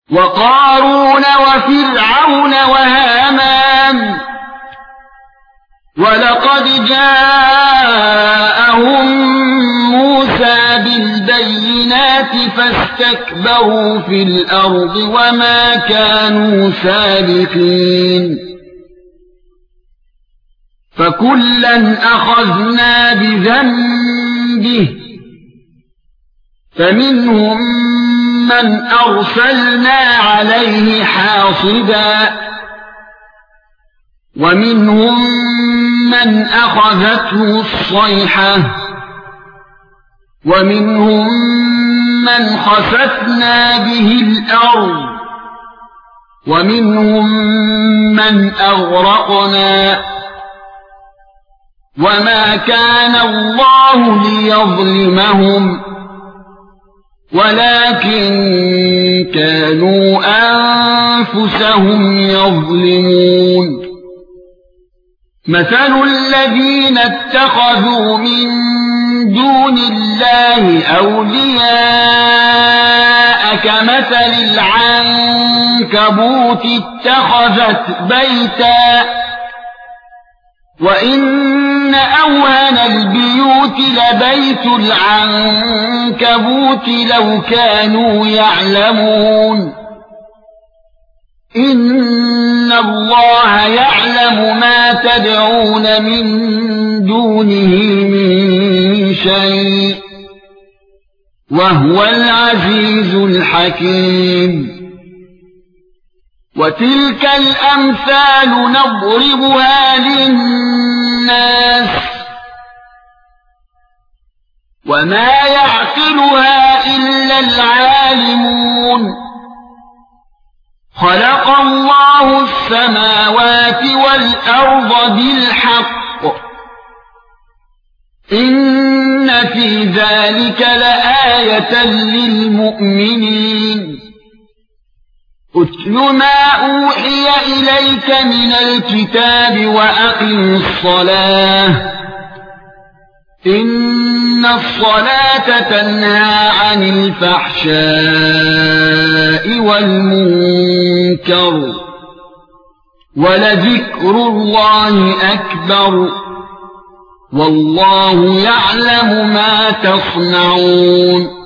وقارون وفرعون وهامان ولقد جاءهم موسى بالبينات فاستكبروا في الأرض وما كانوا سابقين فكلا أخذنا بذنبه فمنهم من أرسلنا عليه حاصبا ومنهم من أخذته الصيحة ومنهم من خسفنا به الأرض ومنهم من أغرقنا وما كان الله ليظلمهم ولكن كانوا أنفسهم يظلمون مثل الذين اتخذوا من دون الله أولياء كمثل العنكبوت اتخذت بيتا وإن أوهن البيوت لبيت العنكبوت لو كانوا يعلمون إن الله يعلم ما تدعون من دونه من شيء وهو العزيز الحكيم وتلك الأمثال نضربها للناس وما يعقلها إلا العالمون خلق الله السماوات والأرض بالحق إن في ذلك لآية للمؤمنين اتل ما أوحي إليك من الكتاب وأقم الصلاة إن الصلاة تنهى عن الفحشاء والمنكر ولذكر الله أكبر والله يعلم ما تصنعون